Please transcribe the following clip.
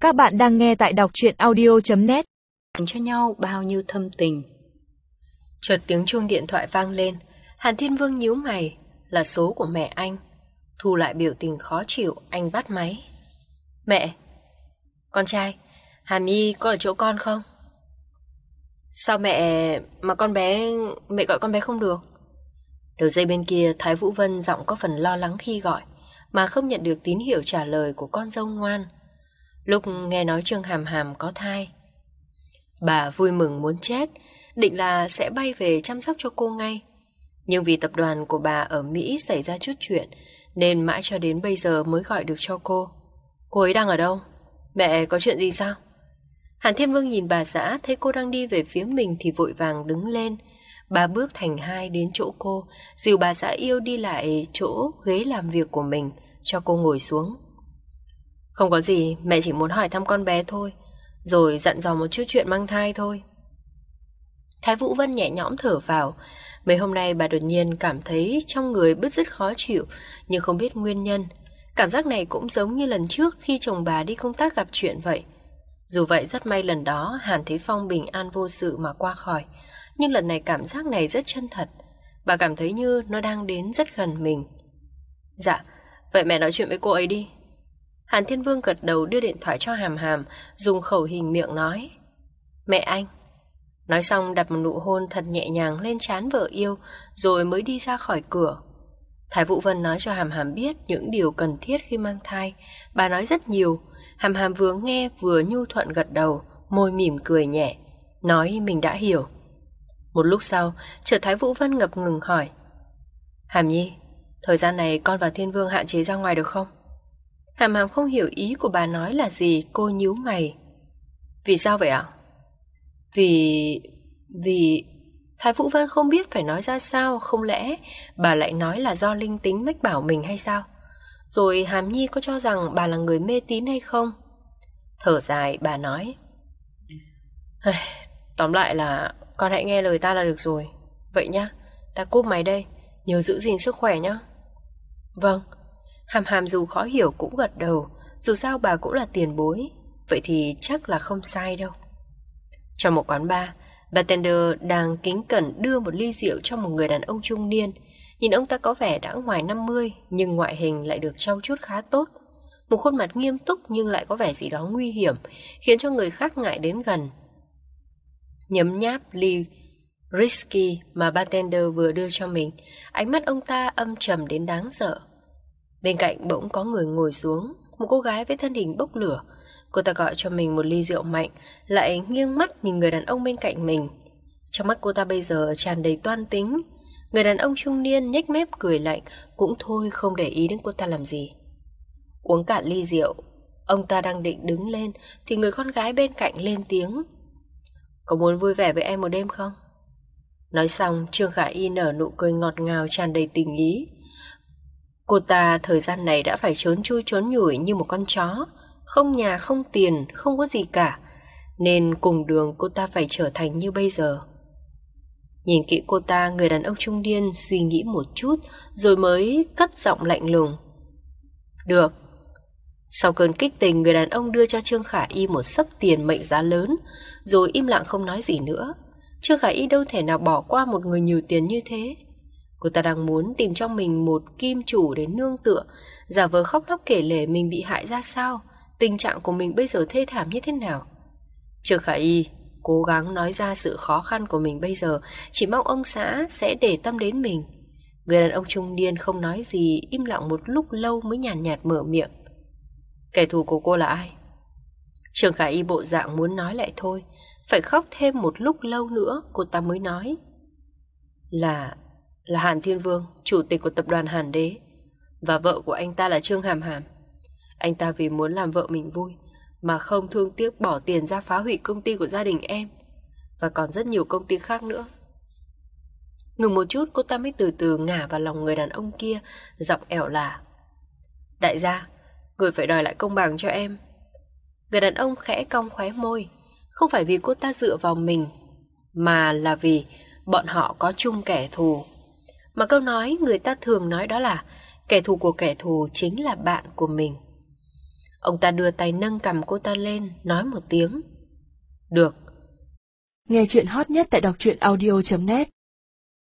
Các bạn đang nghe tại đọc truyện audio.net. Cho nhau bao nhiêu thâm tình. Chợt tiếng chuông điện thoại vang lên. Hàn Thiên Vương nhíu mày. Là số của mẹ anh. Thu lại biểu tình khó chịu, anh bắt máy. Mẹ. Con trai, Hàm Nhi có ở chỗ con không? Sao mẹ mà mẹ gọi con bé không được? Đầu dây bên kia Thái Vũ Vân giọng có phần lo lắng khi gọi, mà không nhận được tín hiệu trả lời của con dâu ngoan. Lúc nghe nói Trương Hàm Hàm có thai, bà vui mừng muốn chết, định là sẽ bay về chăm sóc cho cô ngay. Nhưng vì tập đoàn của bà ở Mỹ xảy ra chút chuyện, nên mãi cho đến bây giờ mới gọi được cho cô. Cô ấy đang ở đâu? Mẹ có chuyện gì sao? Hàn Thiên Vương nhìn bà xã, thấy cô đang đi về phía mình thì vội vàng đứng lên. Bà bước thành hai đến chỗ cô, dìu bà xã yêu đi lại chỗ ghế làm việc của mình, cho cô ngồi xuống. Không có gì, mẹ chỉ muốn hỏi thăm con bé thôi, rồi dặn dò một chút chuyện mang thai thôi. Thái Vũ Vân nhẹ nhõm thở vào. Mấy hôm nay bà đột nhiên cảm thấy trong người bứt rứt khó chịu, nhưng không biết nguyên nhân. Cảm giác này cũng giống như lần trước khi chồng bà đi công tác gặp chuyện vậy. Dù vậy rất may lần đó Hàn Thế Phong bình an vô sự mà qua khỏi, nhưng lần này cảm giác này rất chân thật. Bà cảm thấy như nó đang đến rất gần mình. Dạ, vậy mẹ nói chuyện với cô ấy đi. Hàn Thiên Vương gật đầu đưa điện thoại cho Hàm Hàm, dùng khẩu hình miệng nói. Mẹ anh. Nói xong đặt một nụ hôn thật nhẹ nhàng lên trán vợ yêu, rồi mới đi ra khỏi cửa. Thái Vũ Vân nói cho Hàm Hàm biết những điều cần thiết khi mang thai. Bà nói rất nhiều. Hàm Hàm vừa nghe vừa nhu thuận gật đầu, môi mỉm cười nhẹ, nói mình đã hiểu. Một lúc sau, chợt Thái Vũ Vân ngập ngừng hỏi. Hàm Nhi, thời gian này con và Thiên Vương hạn chế ra ngoài được không? Hàm Hàm không hiểu ý của bà nói là gì, cô nhíu mày. Vì sao vậy ạ? Vì... Thái Vũ Vân không biết phải nói ra sao, không lẽ bà lại nói là do linh tính mách bảo mình hay sao? Rồi Hàm Nhi có cho rằng bà là người mê tín hay không? Thở dài bà nói. Tóm lại là con hãy nghe lời ta là được rồi. Vậy nhá, ta cúp máy đây, nhớ giữ gìn sức khỏe nhá. Vâng. Hàm Hàm dù khó hiểu cũng gật đầu, dù sao bà cũng là tiền bối, vậy thì chắc là không sai đâu. Trong một quán bar, bartender đang kính cẩn đưa một ly rượu cho một người đàn ông trung niên. Nhìn ông ta có vẻ đã ngoài 50, nhưng ngoại hình lại được trau chuốt khá tốt. Một khuôn mặt nghiêm túc nhưng lại có vẻ gì đó nguy hiểm, khiến cho người khác ngại đến gần. Nhấm nháp ly whisky mà bartender vừa đưa cho mình, ánh mắt ông ta âm trầm đến đáng sợ. Bên cạnh bỗng có người ngồi xuống, một cô gái với thân hình bốc lửa. Cô ta gọi cho mình một ly rượu mạnh, lại nghiêng mắt nhìn người đàn ông bên cạnh mình. Trong mắt cô ta bây giờ tràn đầy toan tính. Người đàn ông trung niên nhếch mép cười lạnh, cũng thôi không để ý đến cô ta làm gì. Uống cạn ly rượu, ông ta đang định đứng lên thì người con gái bên cạnh lên tiếng. Có muốn vui vẻ với em một đêm không? Nói xong, Trương Khả Y nở nụ cười ngọt ngào tràn đầy tình ý. Cô ta thời gian này đã phải trốn chui trốn nhủi như một con chó, không nhà không tiền, không có gì cả, nên cùng đường cô ta phải trở thành như bây giờ. Nhìn kỹ cô ta, người đàn ông trung niên suy nghĩ một chút rồi mới cất giọng lạnh lùng. Được. Sau cơn kích tình, người đàn ông đưa cho Trương Khả Y một xấp tiền mệnh giá lớn, rồi im lặng không nói gì nữa. Trương Khả Y đâu thể nào bỏ qua một người nhiều tiền như thế. Cô ta đang muốn tìm cho mình một kim chủ để nương tựa, giả vờ khóc lóc kể lể mình bị hại ra sao, tình trạng của mình bây giờ thê thảm như thế nào. Trương Khả Y cố gắng nói ra sự khó khăn của mình bây giờ, chỉ mong ông xã sẽ để tâm đến mình. Người đàn ông trung niên không nói gì, im lặng một lúc lâu mới nhàn nhạt mở miệng. Kẻ thù của cô là ai? Trương Khả Y bộ dạng muốn nói lại thôi, phải khóc thêm một lúc lâu nữa cô ta mới nói. Là Hàn Thiên Vương, chủ tịch của tập đoàn Hàn Đế, và vợ của anh ta là Trương Hàm Hàm. Anh ta vì muốn làm vợ mình vui mà không thương tiếc bỏ tiền ra phá hủy công ty của gia đình em, và còn rất nhiều công ty khác nữa. Ngừng một chút, cô ta mới từ từ ngả vào lòng người đàn ông kia, giọng ẻo lả. Đại gia, người phải đòi lại công bằng cho em. Người đàn ông khẽ cong khóe môi. Không phải vì cô ta dựa vào mình, mà là vì bọn họ có chung kẻ thù. Mà câu nói người ta thường nói đó là kẻ thù của kẻ thù chính là bạn của mình. Ông ta đưa tay nâng cằm cô ta lên, nói một tiếng. Được. Nghe chuyện hot nhất tại đọc truyện audio.net